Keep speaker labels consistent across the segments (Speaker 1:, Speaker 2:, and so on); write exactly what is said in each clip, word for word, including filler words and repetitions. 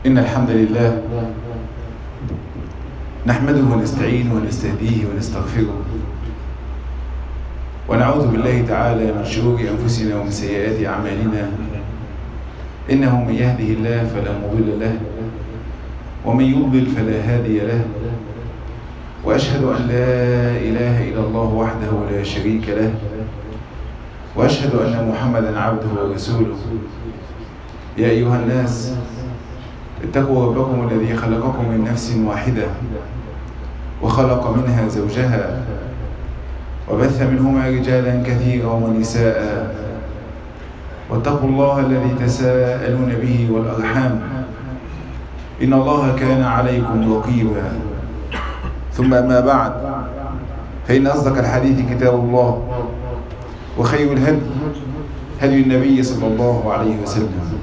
Speaker 1: إن الحمد لله نحمده ونستعينه ونستهديه ونستغفره ونعوذ بالله تعالى من شرور أنفسنا ومن سيئات أعمالنا. إنه من يهده الله فلا مضل له ومن يضلل فلا هادي له، وأشهد أن لا إله إلا الله وحده لا شريك له، وأشهد أن محمدا عبده ورسوله. يا أيها الناس اتقوا ربكم الذي خلقكم من نفس واحدة وخلق منها زوجها وبث منهما رجالا كثيرا ونساء، واتقوا الله الذي تساءلون به والأرحام إن الله كان عليكم رقيبا. ثم ما بعد، فإن أصدق الحديث كتاب الله، وخير الهدي هدي النبي صلى الله عليه وسلم.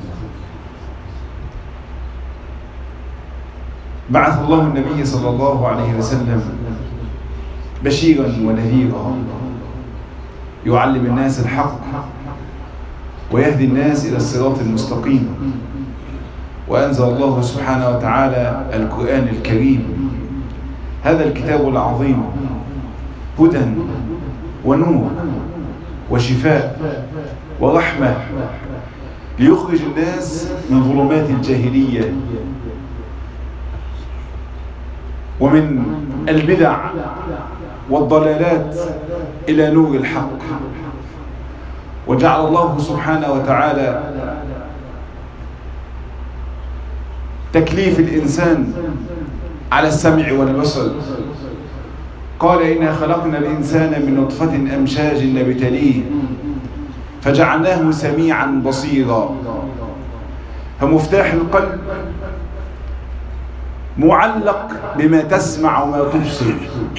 Speaker 1: بعث الله النبي صلى الله عليه وسلم بشيرا ونذيرا يعلم الناس الحق ويهدي الناس إلى الصراط المستقيم. وأنزل الله سبحانه وتعالى القرآن الكريم، هذا الكتاب العظيم، هدى ونور وشفاء ورحمة، ليخرج الناس من ظلمات الجاهلية ومن البدع والضلالات إلى نور الحق. وجعل الله سبحانه وتعالى تكليف الإنسان على السمع والبصر. قال: إنا خلقنا الإنسان من نطفة أمشاج نبتليه فجعلناه سميعا بصيرا. فمفتاح القلب معلق بما تسمع وما تبصر،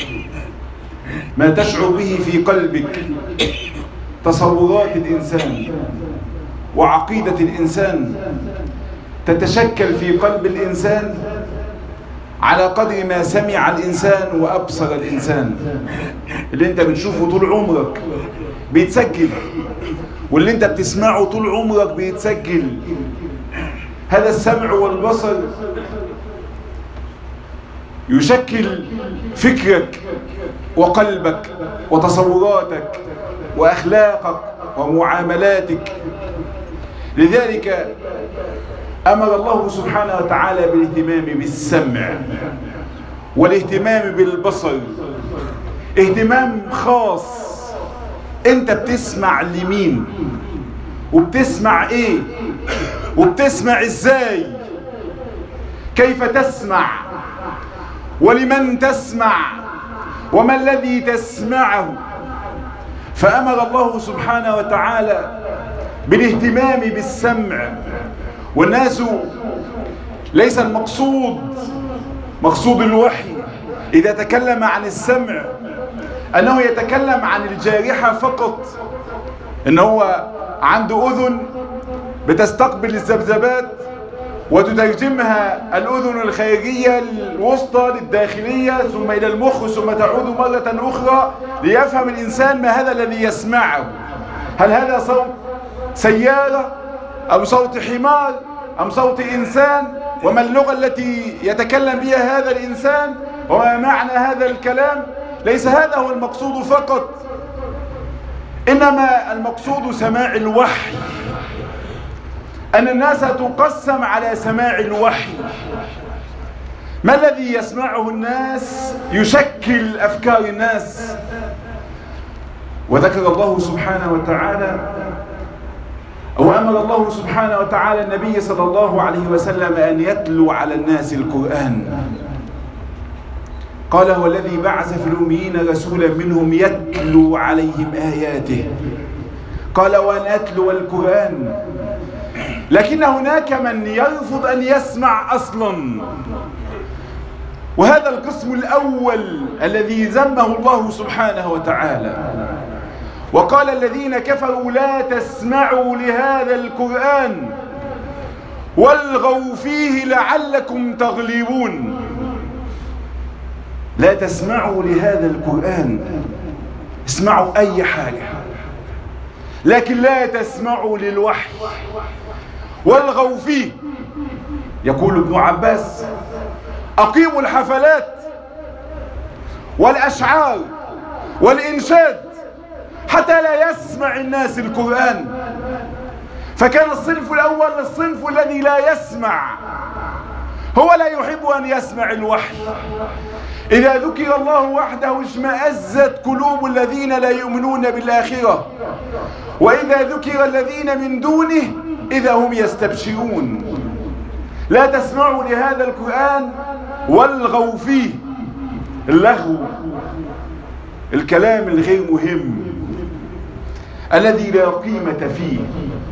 Speaker 1: ما تشعر به في قلبك، تصورات الإنسان وعقيدة الإنسان تتشكل في قلب الإنسان على قدر ما سمع الإنسان وأبصر الإنسان. اللي انت بتشوفه طول عمرك بيتسجل، واللي انت بتسمعه طول عمرك بيتسجل. هذا السمع والبصر يشكل فكرك وقلبك وتصوراتك وأخلاقك ومعاملاتك. لذلك أمر الله سبحانه وتعالى بالاهتمام بالسمع والاهتمام بالبصر، اهتمام خاص. انت بتسمع لمين وبتسمع ايه وبتسمع ازاي، كيف تسمع ولمن تسمع وما الذي تسمعه. فأمر الله سبحانه وتعالى بالاهتمام بالسمع. والناس ليس المقصود مقصود الوحي إذا تكلم عن السمع أنه يتكلم عن الجارحة فقط، إن هو عنده أذن بتستقبل الذبذبات وتترجمها الأذن الخارجية الوسطى للداخلية ثم إلى المخ ثم تعود مرة أخرى ليفهم الإنسان ما هذا الذي يسمعه. هل هذا صوت سيارة أم صوت حمار أم صوت إنسان؟ وما اللغة التي يتكلم بها هذا الإنسان وما معنى هذا الكلام؟ ليس هذا هو المقصود فقط، إنما المقصود سماع الوحي. أن الناس تقسم على سماع الوحي. ما الذي يسمعه الناس يشكل أفكار الناس. وذكر الله سبحانه وتعالى أو أمر الله سبحانه وتعالى النبي صلى الله عليه وسلم أن يتلو على الناس القرآن. قال: هو الذي بعث في الأميين رسولا منهم يتلو عليهم آياته. قال: وأن أتلو القرآن. لكن هناك من يرفض أن يسمع أصلا، وهذا القسم الأول الذي ذمه الله سبحانه وتعالى. وقال: الذين كفروا لا تسمعوا لهذا القرآن والغوا فيه لعلكم تغلبون. لا تسمعوا لهذا القرآن، اسمعوا أي حاجة، لكن لا تسمعوا للوحي والغوا فيه. يقول ابن عباس: أقيموا الحفلات والأشعار والإنشاد حتى لا يسمع الناس القرآن. فكان الصنف الأول الصنف الذي لا يسمع، هو لا يحب أن يسمع الوحي. إذا ذكر الله وحده اشمأزت قلوب الذين لا يؤمنون بالآخرة، وإذا ذكر الذين من دونه إذا هم يستبشرون. لا تسمعوا لهذا القرآن والغوا فيه، اللغو، الكلام الغير مهم الذي لا قيمة فيه،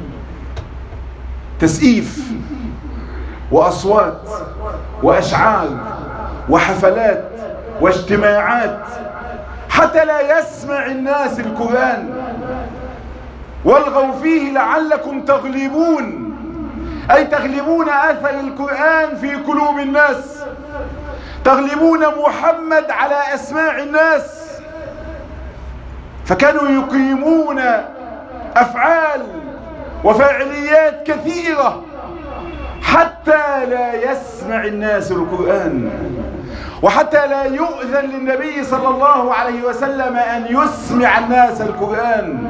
Speaker 1: تسقيف وأصوات وأشعار وحفلات واجتماعات حتى لا يسمع الناس القرآن. والغوا فيه لعلكم تغلبون، أي تغلبون أثر القرآن في قلوب الناس، تغلبون محمد على أسماع الناس. فكانوا يقيمون أفعال وفاعليات كثيرة حتى لا يسمع الناس القرآن، وحتى لا يؤذن للنبي صلى الله عليه وسلم أن يسمع الناس القرآن.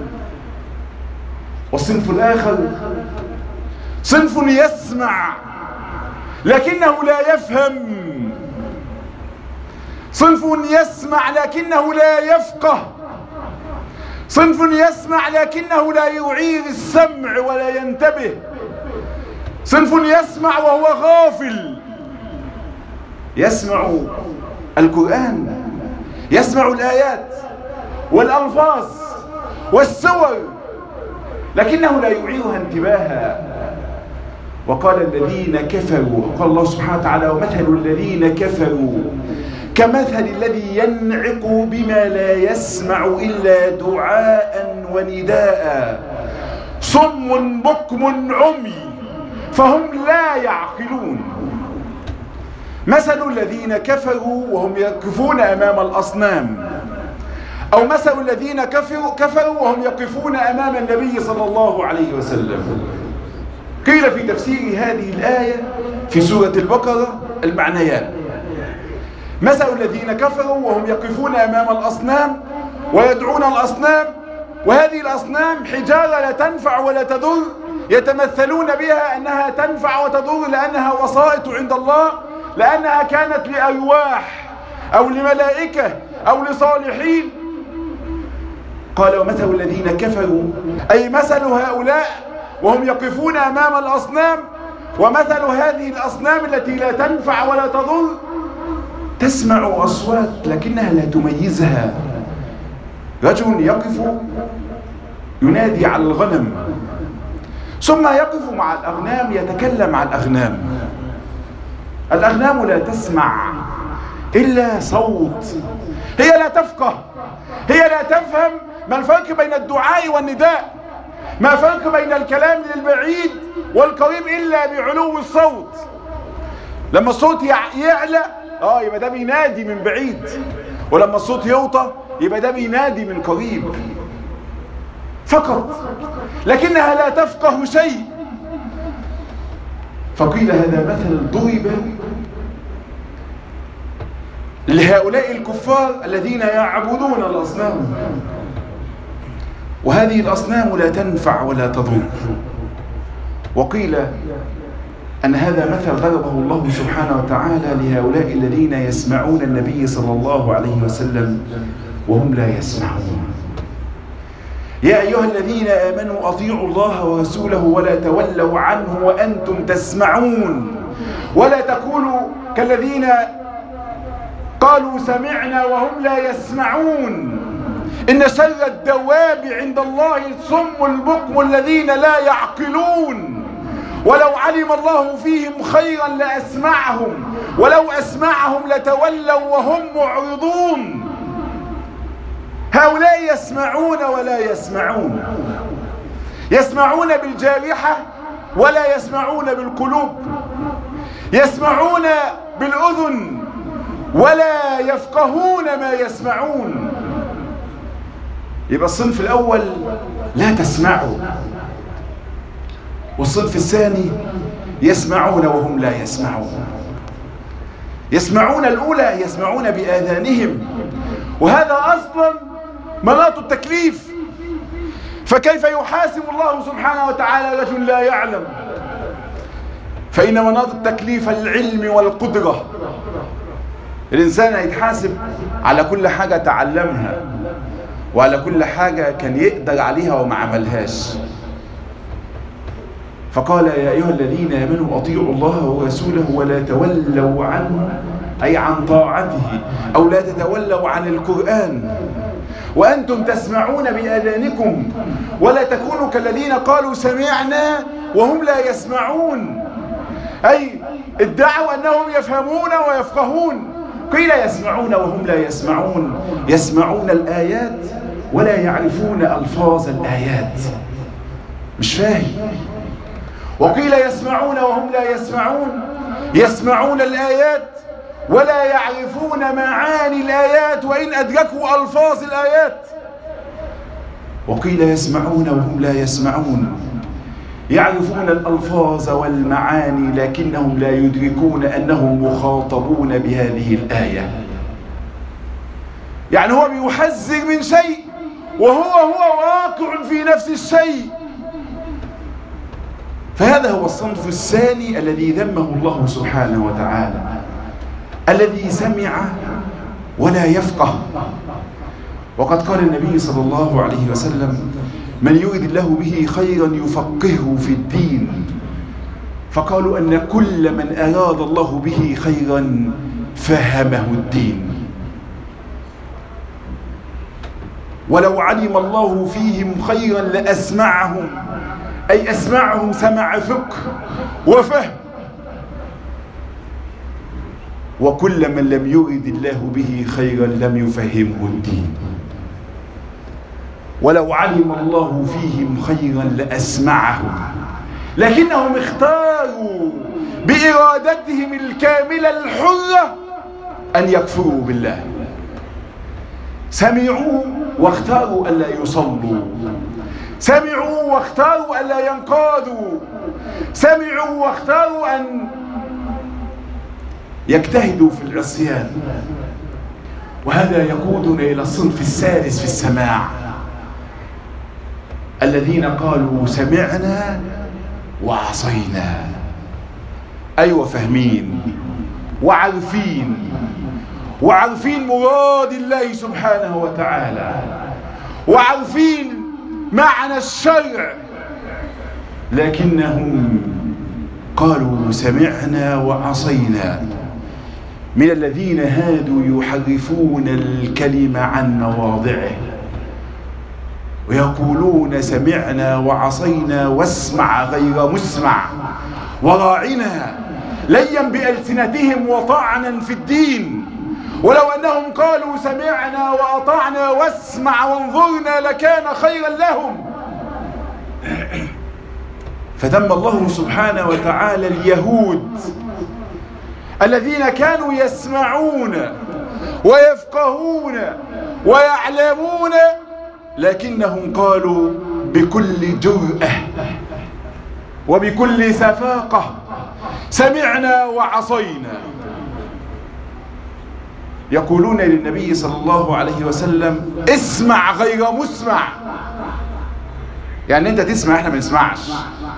Speaker 1: والصنف الآخر صنف يسمع لكنه لا يفهم، صنف يسمع لكنه لا يفقه، صنف يسمع لكنه لا يعير السمع ولا ينتبه، صنف يسمع وهو غافل، يسمع القرآن، يسمع الآيات والألفاظ والسور لكنه لا يعيرها انتباها. وقال الذين كفروا، قال الله سبحانه وتعالى: ومثل الذين كفروا كمثل الذي ينعق بما لا يسمع إلا دعاء ونداء صم بكم عمي فهم لا يعقلون. مثل الذين كفروا وهم يقفون أمام الأصنام، أو مثل الذين كفروا, كفروا وهم يقفون أمام النبي صلى الله عليه وسلم. قيل في تفسير هذه الآية في سورة البقرة المعنيان: مثل الذين كفروا وهم يقفون أمام الأصنام ويدعون الأصنام، وهذه الأصنام حجارة لا تنفع ولا تضر، يتمثلون بها أنها تنفع وتضر لأنها وسائط عند الله، لأنها كانت لأرواح أو لملائكة أو لصالحين. قال: ومثل الذين كفروا، أي مثل هؤلاء وهم يقفون أمام الأصنام، ومثل هذه الأصنام التي لا تنفع ولا تضر، تسمع أصوات لكنها لا تميزها. رجل يقف ينادي على الغنم، ثم يقف مع الأغنام يتكلم عن الأغنام. الأغنام لا تسمع إلا صوت، هي لا تفقه، هي لا تفهم ما الفرق بين الدعاء والنداء، ما الفرق بين الكلام للبعيد والقريب إلا بعلو الصوت. لما الصوت يعلى اه يبقى ده بينادي من بعيد، ولما الصوت يوطى يبقى ده بينادي من قريب فقط، لكنها لا تفقه شيء. فقيل هذا مثل ضرب لهؤلاء الكفار الذين يعبدون الأصنام، وهذه الأصنام لا تنفع ولا تضر. وقيل أن هذا مثل ضربه الله سبحانه وتعالى لهؤلاء الذين يسمعون النبي صلى الله عليه وسلم وهم لا يسمعون. يا أيها الذين آمنوا أطيعوا الله ورسوله ولا تولوا عنه وأنتم تسمعون، ولا تكونوا كالذين قالوا سمعنا وهم لا يسمعون. إن شر الدواب عند الله الصم البكم الذين لا يعقلون. ولو علم الله فيهم خيرا لأسمعهم ولو أسمعهم لتولوا وهم معرضون. هؤلاء يسمعون ولا يسمعون، يسمعون بالجارحة ولا يسمعون بالقلوب، يسمعون بالأذن ولا يفقهون ما يسمعون. يبقى الصنف الأول لا تسمعوا، والصنف الثاني يسمعون وهم لا يسمعون. يسمعون الأولى يسمعون بآذانهم، وهذا أصلا مناط التكليف. فكيف يحاسب الله سبحانه وتعالى رجل لا يعلم؟ فإن مناط التكليف العلم والقدرة. الإنسان هيتحاسب على كل حاجة تعلمها، وعلى كل حاجة كان يقدر عليها وما عملهاش. فقال يا أيها الذين آمنوا أطيعوا الله ورسوله ولا تولوا عنه، أي عن طاعته، أو لا تتولوا عن القرآن وأنتم تسمعون بآذانكم ولا تكونوا كالذين قالوا سمعنا وهم لا يسمعون، أي ادعوا أنهم يفهمون ويفقهون. قيل يسمعون وهم لا يسمعون، يسمعون الآيات ولا يعرفون ألفاظ الآيات، مش فاهم. وقيل يسمعون وهم لا يسمعون، يسمعون الآيات ولا يعرفون معاني الآيات وإن أدركوا ألفاظ الآيات. وقيل يسمعون وهم لا يسمعون، يعرفون الألفاظ والمعاني لكنهم لا يدركون أنهم مخاطبون بهذه الآية. يعني هو بيحذر من شيء وهو هو واقع في نفس الشيء. فهذا هو الصنف الثاني الذي ذمه الله سبحانه وتعالى، الذي سمع ولا يفقه. وقد قال النبي صلى الله عليه وسلم من يريد الله به خيرا يفقهه في الدين. فقالوا أن كل من أراد الله به خيرا فهمه الدين. ولو علم الله فيهم خيرا لأسمعهم، أي أسمعهم سمع فقه وفهم. وكل من لم يرد الله به خيرا لم يفهمه الدين. ولو علم الله فيهم خيرا لأسمعهم، لكنهم اختاروا بإرادتهم الكاملة الحرة أن يكفروا بالله. سمعوا واختاروا ألا يصلوا، سمعوا واختاروا ألا ينقادوا، سمعوا واختاروا أن يجتهدوا في العصيان. وهذا يقودنا إلى الصنف الثالث في السماع، الذين قالوا سمعنا وعصينا. أيوة فاهمين وعارفين وعارفين مراد الله سبحانه وتعالى، وعارفين معنى الشرع، لكنهم قالوا سمعنا وعصينا. من الذين هادوا يحرفون الكلمة عن مواضعه ويقولون سمعنا وعصينا واسمع غير مسمع، وراعنا ليا بألسنتهم وطعنا في الدين. ولو أنهم قالوا سمعنا وأطعنا واسمع وانظرنا لكان خيرا لهم. فذم الله سبحانه وتعالى اليهود الذين كانوا يسمعون ويفقهون ويعلمون، لكنهم قالوا بكل جرأة وبكل سفاقة سمعنا وعصينا. يقولون للنبي صلى الله عليه وسلم اسمع غير مسمع، يعني انت تسمع احنا ما نسمعش.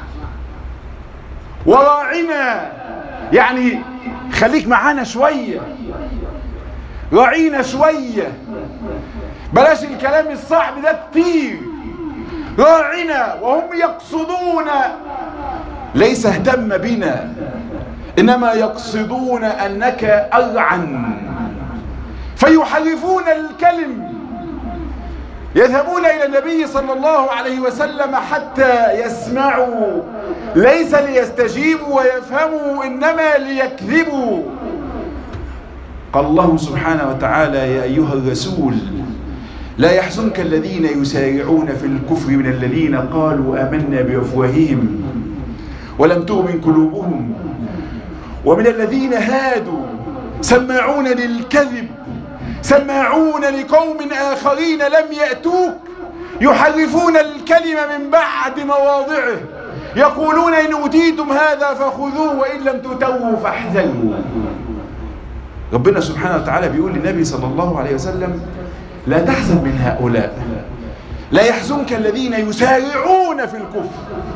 Speaker 1: وراعنا، يعني خليك معانا شوية، راعينا شوية، بلاش الكلام الصعب ده كتير، راعنا. وهم يقصدون ليس اهتم بنا، إنما يقصدون أنك أرعن، فيحرفون الكلم. يذهبون إلى النبي صلى الله عليه وسلم حتى يسمعوا، ليس ليستجيبوا ويفهموا، إنما ليكذبوا. قال الله سبحانه وتعالى يا أيها الرسول لا يحزنك الذين يسارعون في الكفر من الذين قالوا آمنا بأفواههم ولم تؤمن قلوبهم ومن الذين هادوا سماعون للكذب سماعون لقوم آخرين لم يأتوك يحرفون الكلمة من بعد مواضعه يقولون إن أوتيتم هذا فخذوه وإن لم تؤتوه فاحذروا. ربنا سبحانه وتعالى بيقول للنبي صلى الله عليه وسلم لا تحزن من هؤلاء، لا يحزنك الذين يسارعون في الكفر.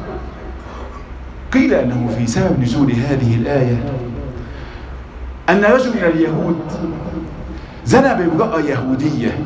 Speaker 1: قيل أنه في سبب نزول هذه الآية أن رجل من اليهود زنى بامرأة يهودية،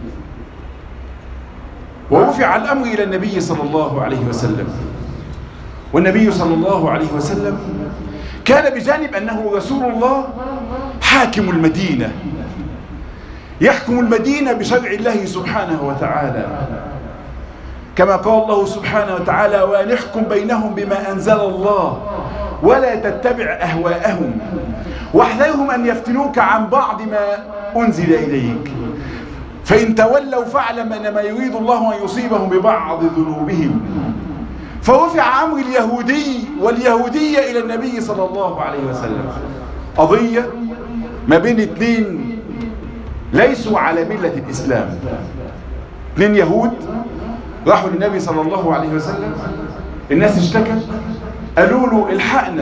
Speaker 1: ورفع الأمر إلى النبي صلى الله عليه وسلم، والنبي صلى الله عليه وسلم كان بجانب أنه رسول الله حاكم المدينة، يحكم المدينة بشرع الله سبحانه وتعالى، كما قال الله سبحانه وتعالى وأن احكم بينهم بما أنزل الله ولا تتبع أهواءهم واحذرهم أن يفتنوك عن بعض ما أنزل إليك فإن تولوا فاعلم أنما يريد الله أن يصيبهم ببعض ذنوبهم. فرفع أمر اليهودي واليهودية إلى النبي صلى الله عليه وسلم، قضية ما بين اثنين ليسوا على ملة الإسلام، اثنين يهود راحوا للنبي صلى الله عليه وسلم، الناس اشتكت قالوا له الحقنا،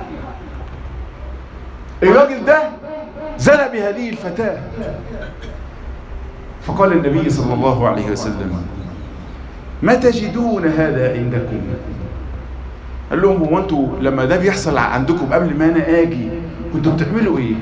Speaker 1: الراجل ده زنى بهذه الفتاة. فقال النبي صلى الله عليه وسلم ما تجدون هذا عندكم؟ قال لهم هو انتوا لما ده بيحصل عندكم قبل ما انا اجي كنتوا بتعملوا ايه؟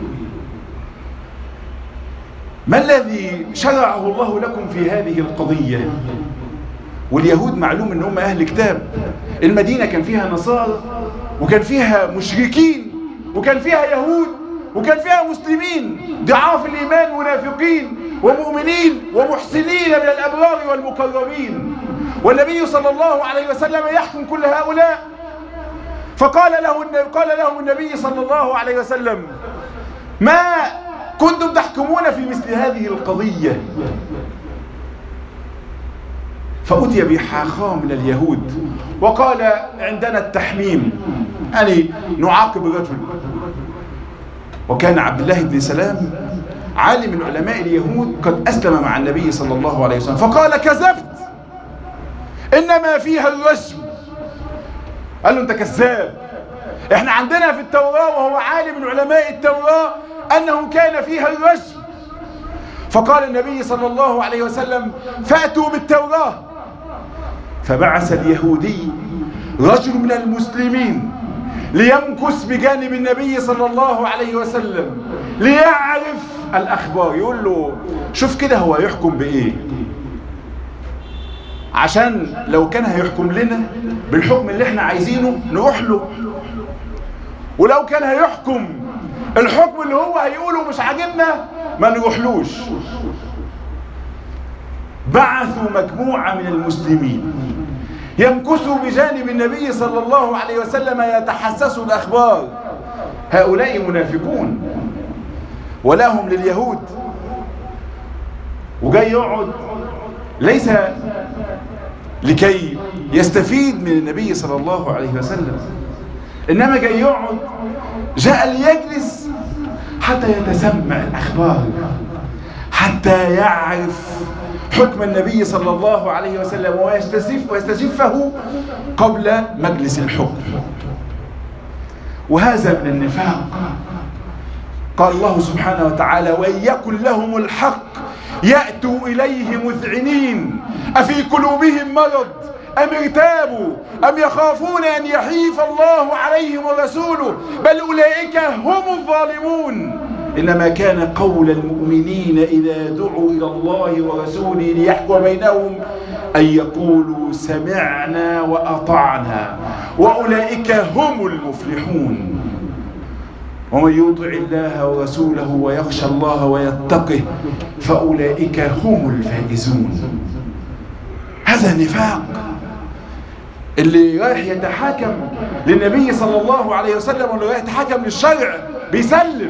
Speaker 1: ما الذي شرعه الله لكم في هذه القضية؟ واليهود معلوم ان هم اهل كتاب، المدينة كان فيها نصارى وكان فيها مشركين وكان فيها يهود وكان فيها مسلمين ضعاف الايمان منافقين ومؤمنين ومحسنين من الابرار والمكرمين، والنبي صلى الله عليه وسلم يحكم كل هؤلاء. فقال له قال لهم النبي صلى الله عليه وسلم ما كنتم تحكمون في مثل هذه القضية؟ فأتي بحاخام من اليهود وقال عندنا التحميم، يعني نعاقب الرجل. وكان عبد الله بن سلام عالم من علماء اليهود قد أسلم مع النبي صلى الله عليه وسلم، فقال كذبت إنما فيها الرجم. قال له أنت كذاب، إحنا عندنا في التوراة، وهو عالم من علماء التوراة، أنه كان فيها الرجم. فقال النبي صلى الله عليه وسلم فأتوا بالتوراة. فبعث اليهودي رجل من المسلمين ليمكث بجانب النبي صلى الله عليه وسلم ليعرف الأخبار، يقول له شوف كده هو يحكم بإيه، عشان لو كان هيحكم لنا بالحكم اللي احنا عايزينه نروح له، ولو كان هيحكم الحكم اللي هو هيقوله مش عاجبنا ما نروحلوش. بعثوا مجموعة من المسلمين يمكثوا بجانب النبي صلى الله عليه وسلم يتحسسوا الأخبار. هؤلاء منافقون ولهم لليهود، وجاي يقعد ليس لكي يستفيد من النبي صلى الله عليه وسلم، إنما جاي يقعد جاء ليجلس حتى يتسمع الأخبار، حتى يعرف حكم النبي صلى الله عليه وسلم ويستشف ويستشفه قبل مجلس الحكم. وهذا من النفاق. قال الله سبحانه وتعالى وإن يكن لهم الحق يأتوا إليه مذعنين أفي قلوبهم مرض أم ارتابوا أم يخافون أن يحيف الله عليهم ورسوله بل أولئك هم الظالمون. إنما كان قول المؤمنين إذا دعوا إلى الله ورسوله ليحكم بينهم أن يقولوا سمعنا وأطعنا وأولئك هم المفلحون. ومن يطع الله ورسوله ويخشى الله ويتقه فأولئك هم الفائزون. هذا نفاق. اللي رايح يتحاكم للنبي صلى الله عليه وسلم واللي رايح يتحاكم للشرع بيسلم،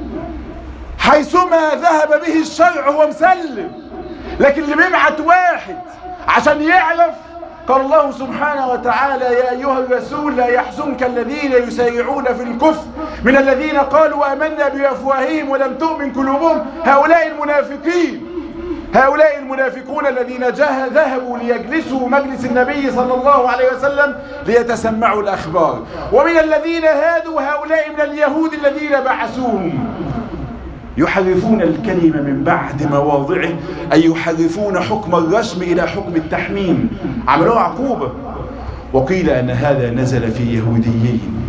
Speaker 1: حيثما ذهب به الشرع هو مسلم. لكن اللي بيبعت واحد عشان يعرف، قال الله سبحانه وتعالى يا أيها الرسول لا يحزنك الذين يسارعون في الكفر من الذين قالوا آمنا بأفواههم ولم تؤمن قلوبهم هؤلاء المنافقين. هؤلاء المنافقون الذين ذهبوا ليجلسوا مجلس النبي صلى الله عليه وسلم ليتسمعوا الأخبار. ومن الذين هادوا هؤلاء من اليهود الذين بعثوهم يحرفون الكلمة من بعد مواضعه، أي يحرفون حكم الرجم إلى حكم التحميم، عملوها عقوبة. وقيل أن هذا نزل في يهوديين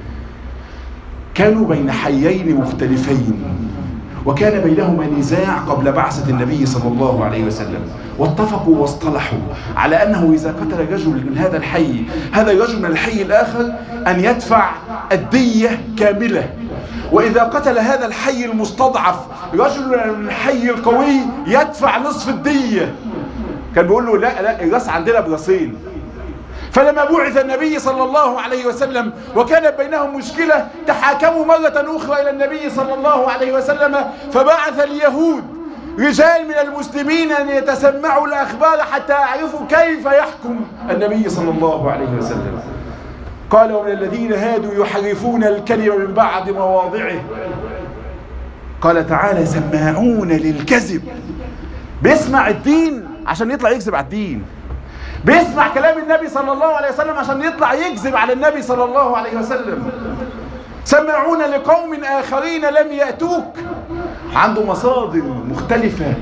Speaker 1: كانوا بين حيين مختلفين، وكان بينهما نزاع قبل بعثة النبي صلى الله عليه وسلم، واتفقوا واصطلحوا على أنه إذا قتل رجل من هذا الحي هذا الرجل من الحي الآخر أن يدفع الدية كاملة، وإذا قتل هذا الحي المستضعف رجل من الحي القوي يدفع نصف الدية. كان بيقول له لا لا الراس عندنا براسين. فلما بعث النبي صلى الله عليه وسلم وكانت بينهم مشكلة تحاكموا مرة أخرى إلى النبي صلى الله عليه وسلم، فبعث اليهود رجال من المسلمين أن يتسمعوا الأخبار حتى يعرفوا كيف يحكم النبي صلى الله عليه وسلم. قال ومن الذين هادوا يحرفون الكلمة من بعد مواضعه. قال تعالى سماعون للكذب، بيسمع الدين عشان يطلع يكذب على الدين، بيسمع كلام النبي صلى الله عليه وسلم عشان يطلع يكذب على النبي صلى الله عليه وسلم. سمعون لقوم آخرين لم يأتوك، عنده مصادر مختلفة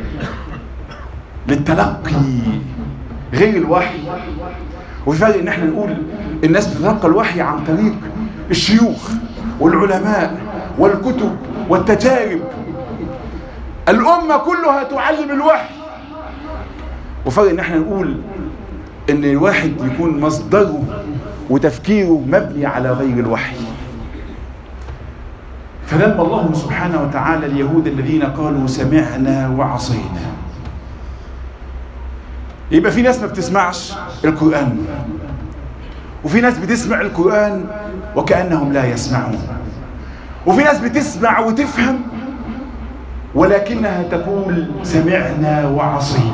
Speaker 1: للتلقي غير الوحي. وفي فرق ان احنا نقول الناس بتتلقى الوحي عن طريق الشيوخ والعلماء والكتب والتجارب، الأمة كلها تعلم الوحي. وفرق ان احنا نقول ان الواحد يكون مصدره وتفكيره مبني على غير الوحي. فلما الله سبحانه وتعالى اليهود الذين قالوا سمعنا وعصينا، يبقى في ناس ما بتسمعش القرآن، وفي ناس بتسمع القرآن وكأنهم لا يسمعون، وفي ناس بتسمع وتفهم ولكنها تقول سمعنا وعصينا.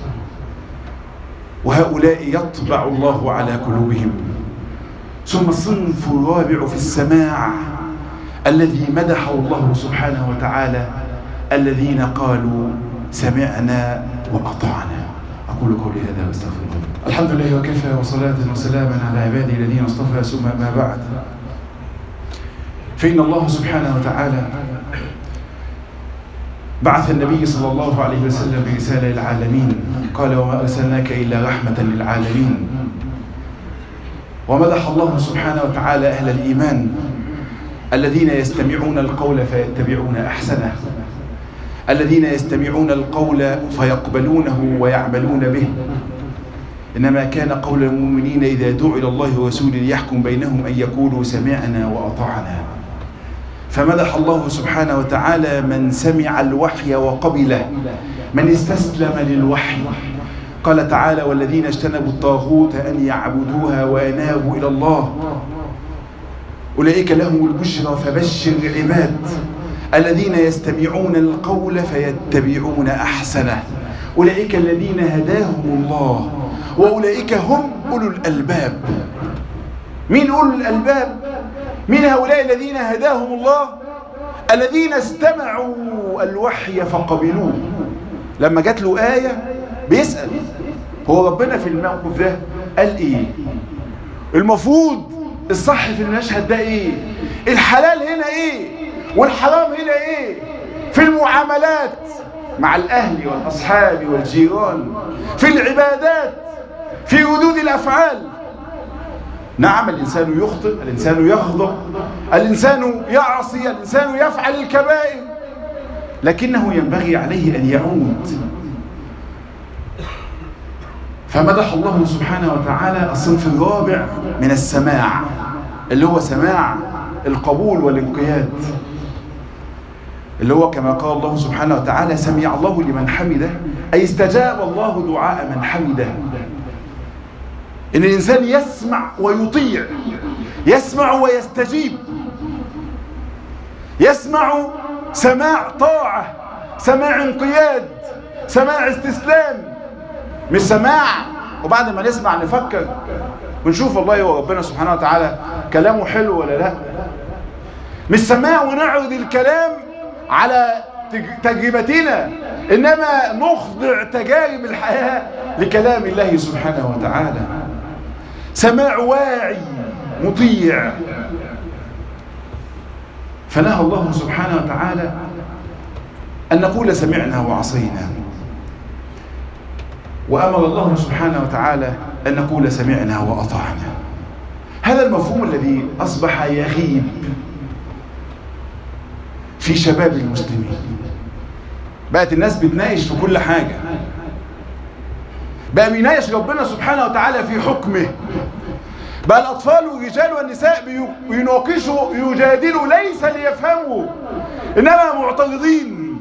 Speaker 1: وهؤلاء يطبع الله على قلوبهم. ثم الصنف الرابع في السماع الذي مدحه الله سبحانه وتعالى الذين قالوا سمعنا وأطعنا. أقول قولي هذا واستغفر الله. الحمد لله وكفى، وصلاة وسلاما على عباده الذين اصطفى، ثم ما بعد. فإن الله سبحانه وتعالى بعث النبي صلى الله عليه وسلم برسالة للعالمين، قال وما أرسلناك إلا رحمة للعالمين. ومدح الله سبحانه وتعالى أهل الإيمان الذين يستمعون القول فيتبعون أحسنه، الذين يستمعون القول فيقبلونه ويعملون به. إنما كان قول المؤمنين إذا دعوا إلى الله ورسوله ليحكم بينهم أن يقولوا سمعنا وأطعنا. فمدح الله سبحانه وتعالى من سمع الوحي وقبله، من استسلم للوحي. قال تعالى والذين اجتنبوا الطاغوت أن يعبدوها وأنابوا إلى الله أولئك لهم البشرى فبشر العباد الذين يستمعون القول فيتبعون أحسنه أولئك الذين هداهم الله وأولئك هم أولو الألباب. مين أولو الألباب؟ من هؤلاء الذين هداهم الله؟ الذين استمعوا الوحي فقبلوه. لما جات له آية بيسأل هو ربنا في الموقف ده قال إيه؟ المفروض الصح في المشهد ده إيه؟ الحلال هنا إيه؟ والحرام هنا إيه؟ في المعاملات مع الأهل والأصحاب والجيران، في العبادات، في ردود الأفعال. نعم الإنسان يخطئ، الإنسان يغضب، الإنسان يعصي، الإنسان يفعل الكبائر، لكنه ينبغي عليه أن يعود. فمدح الله سبحانه وتعالى الصنف الرابع من السماع اللي هو سماع القبول والانقياد، اللي هو كما قال الله سبحانه وتعالى سمع الله لمن حمده، أي استجاب الله دعاء من حمده. إن الإنسان يسمع ويطيع، يسمع ويستجيب، يسمع سماع طاعة، سماع انقياد، سماع استسلام، مش سماع وبعد ما نسمع نفكر ونشوف والله هو ربنا سبحانه وتعالى كلامه حلو ولا لا. مش سماع ونعرض الكلام على تجربتنا، إنما نخضع تجارب الحياة لكلام الله سبحانه وتعالى. سماع واعي مطيع. فنهى الله سبحانه وتعالى أن نقول سمعنا وعصينا، وأمر الله سبحانه وتعالى أن نقول سمعنا وأطعنا. هذا المفهوم الذي أصبح يغيب في شباب المسلمين. بقت الناس بتناقش في كل حاجة، بقى بيناقش ربنا سبحانه وتعالى في حكمه. بقى الأطفال والرجال والنساء بيناقشوا يجادلوا ليس ليفهموا، إنما معترضين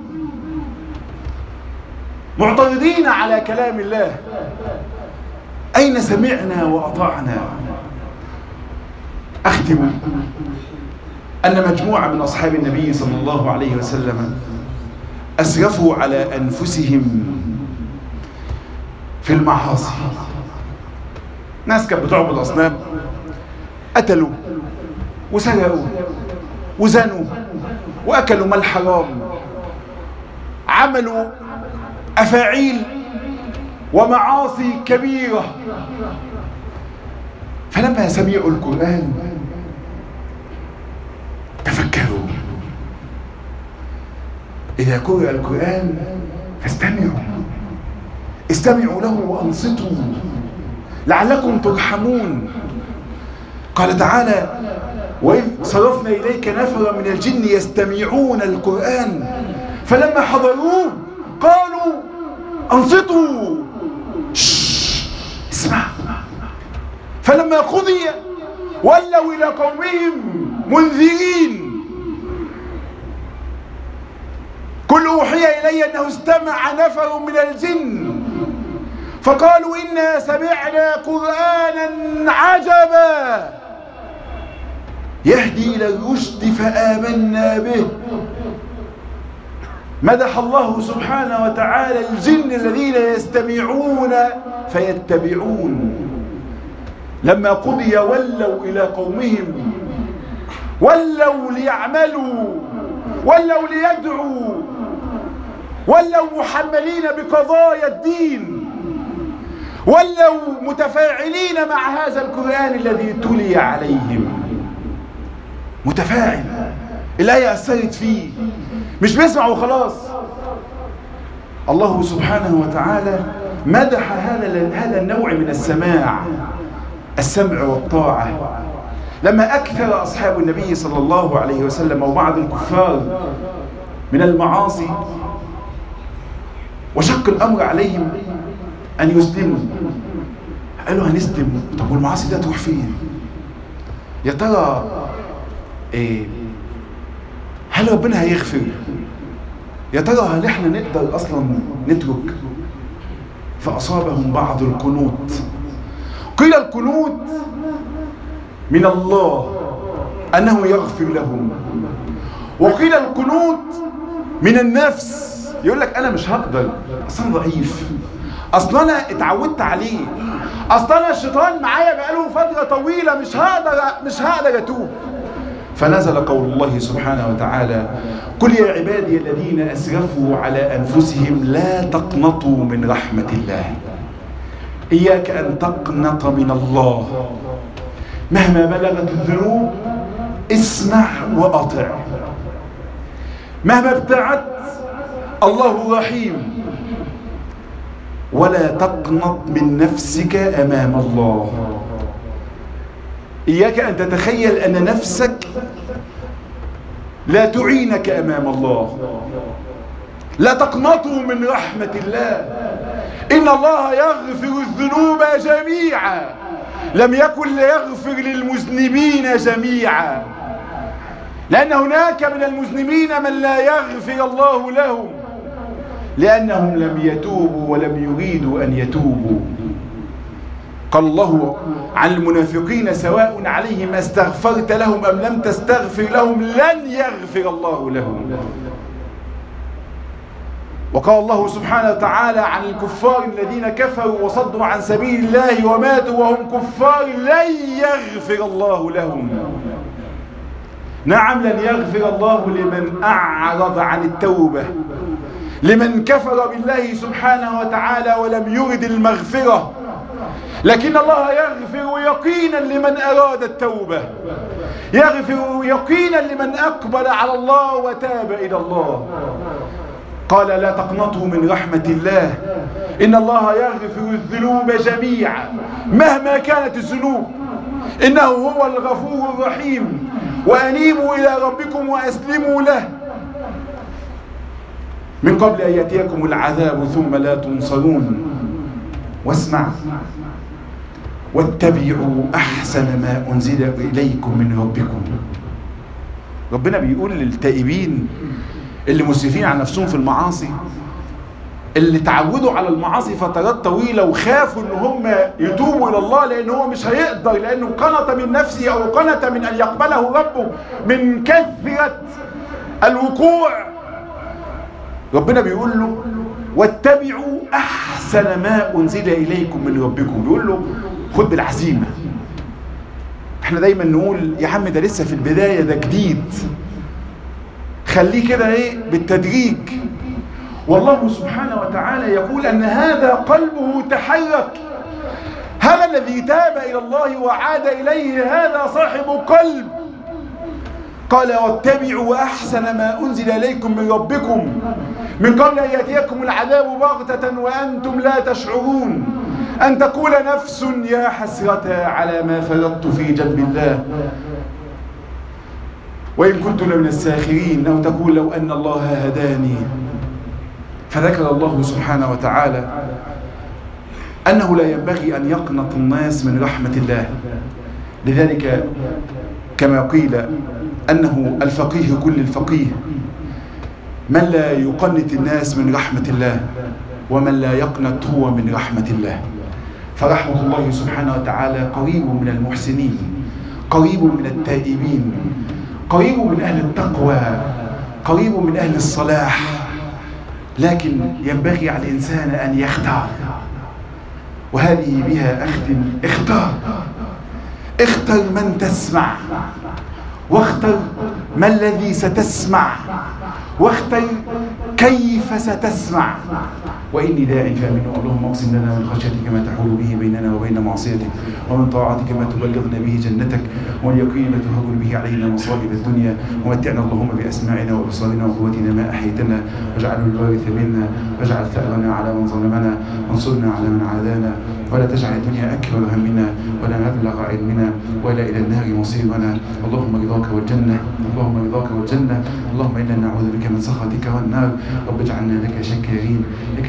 Speaker 1: معترضين على كلام الله. أين سمعنا وأطعنا؟ أختم أن مجموعة من أصحاب النبي صلى الله عليه وسلم أسرفوا على أنفسهم في المعاصي. ناس كانت بتعبد أصنام، قتلوا وسرقوا وزنوا وأكلوا مال حرام، عملوا أفاعيل ومعاصي كبيرة. فلما سمعوا القرآن تفكروا. إذا قرأ القرآن فاستمعوا استمعوا له وأنصتوا لعلكم ترحمون. قال تعالى: وإذ صرفنا إليك نفرا من الجن يستمعون القرآن فلما حضروه قالوا أنصتوا، اسمع. فلما قضي ولوا إلى قومهم منذرين. قل أوحي إلي أنه استمع نفر من الجن فقالوا إنا سمعنا قرآنا عجبا يهدي إلى الرشد فآمنا به. مدح الله سبحانه وتعالى الجن الذين يستمعون فيتبعون. لما قضي ولوا إلى قومهم، ولوا ليعملوا، ولوا ليدعوا، ولوا محملين بقضايا الدين، ولوا متفاعلين مع هذا القرآن الذي تلي عليهم. متفاعل، الآية أثرت فيه، مش بيسمع وخلاص. الله سبحانه وتعالى مدح هذا هذا النوع من السماع، السمع والطاعة. لما أكثر أصحاب النبي صلى الله عليه وسلم وبعض الكفار من المعاصي وشق الأمر عليهم أن يسلموا، قالوا هنسلم. طب والمعاصي ده تروح فين؟ يا ترى إيه؟ هل ربنا هيغفر؟ يا ترى هل احنا نقدر أصلا نترك؟ فأصابهم بعض القنوط. قيل القنوط من الله أنه يغفر لهم، وقيل القنوط من النفس، يقول لك أنا مش هقدر، أصلا ضعيف، أصلا أنا اتعودت عليه، أصلا الشيطان معايا بقاله فترة طويلة، مش هقدر مش هقدر أتوب. فنزل قول الله سبحانه وتعالى: قل يا عبادي الذين أسرفوا على أنفسهم لا تقنطوا من رحمة الله. إياك أن تقنط من الله. مهما بلغت الذنوب اسمع وأطع. مهما ابتعدت الله رحيم. ولا تقنط من نفسك أمام الله. إياك أن تتخيل أن نفسك لا تعينك أمام الله. لا تقنطوا من رحمة الله. إن الله يغفر الذنوب جميعا، لم يكن ليغفر للمذنبين جميعا، لأن هناك من المذنبين من لا يغفر الله لهم لأنهم لم يتوبوا ولم يريدوا أن يتوبوا. قال الله عن المنافقين: سواء عليهم استغفرت لهم أم لم تستغفر لهم لن يغفر الله لهم. وقال الله سبحانه وتعالى عن الكفار الذين كفروا وصدوا عن سبيل الله وماتوا وهم كفار لن يغفر الله لهم. نعم لن يغفر الله لمن أعرض عن التوبة، لمن كفر بالله سبحانه وتعالى ولم يرد المغفرة، لكن الله يغفر يقينا لمن أراد التوبة، يغفر يقينا لمن أقبل على الله وتاب إلى الله. قال لا تقنطوا من رحمة الله، إن الله يغفر الذنوب جميعا مهما كانت الذنوب، إنه هو الغفور الرحيم، وأنيبوا إلى ربكم وأسلموا له من قبل أن يأتيكم العذاب ثم لا تنصرون. واسمع واتبعوا أحسن ما أنزل إليكم من ربكم. ربنا بيقول للتائبين اللي مسرفين عن نفسهم في المعاصي، اللي تعودوا على المعاصي فترات طويلة وخافوا ان هم يتوبوا الى الله لان هو مش هيقدر، لانه قنط من نفسه او قنط من ان يقبله ربه من كثرة الوقوع. ربنا بيقول له واتبعوا احسن ما انزل اليكم من ربكم، بيقول له خد بالعزيمة. احنا دايما نقول يا عم ده لسه في البداية، ده جديد، خليه كده ايه بالتدريج. والله سبحانه وتعالى يقول أن هذا قلبه تحرك، هذا الذي تاب إلى الله وعاد إليه هذا صاحب قلب. قال واتبعوا أحسن ما أنزل إليكم من ربكم من قبل أن يأتيكم العذاب بغتة وأنتم لا تشعرون، أن تقول نفس يا حسرة على ما فرطت في جنب الله وإن كنت لمن الساخرين، أو تقول لو أن الله هداني. فذكر الله سبحانه وتعالى أنه لا ينبغي أن يقنط الناس من رحمة الله. لذلك كما قيل أنه الفقيه كل الفقيه من لا يقنط الناس من رحمة الله، ومن لا يقنط هو من رحمة الله. فرحمة الله سبحانه وتعالى قريب من المحسنين، قريب من التائبين، قريب من أهل التقوى، قريب من أهل الصلاح. لكن ينبغي على الإنسان أن يختار، وهذه بها أختم. اختار اختر من تسمع، واختر ما الذي ستسمع، واختر كيف ستسمع. وإني داع فآمنوا اللهم اقسم لنا من خشيتك ما تحول به بيننا وبين معصيتك، ومن طاعتك ما تبلغنا به جنتك، ومن يقين ما تهون به علينا مصائب الدنيا. ومتعنا اللهم بأسماعنا وأبصارنا وقوتنا ما أحيتنا، واجعله الوارث منا، واجعل ثأرنا على من ظلمنا، وانصرنا على من عادانا، ولا تجعل الدنيا أكبر همنا ولا مبلغ علمنا ولا إلى النار مصيرنا. اللهم رضاك والجنة، اللهم رضاك والجنة. اللهم إنا نعوذ بك من سخطك والنار. رب اجعلنا لك شاكرين.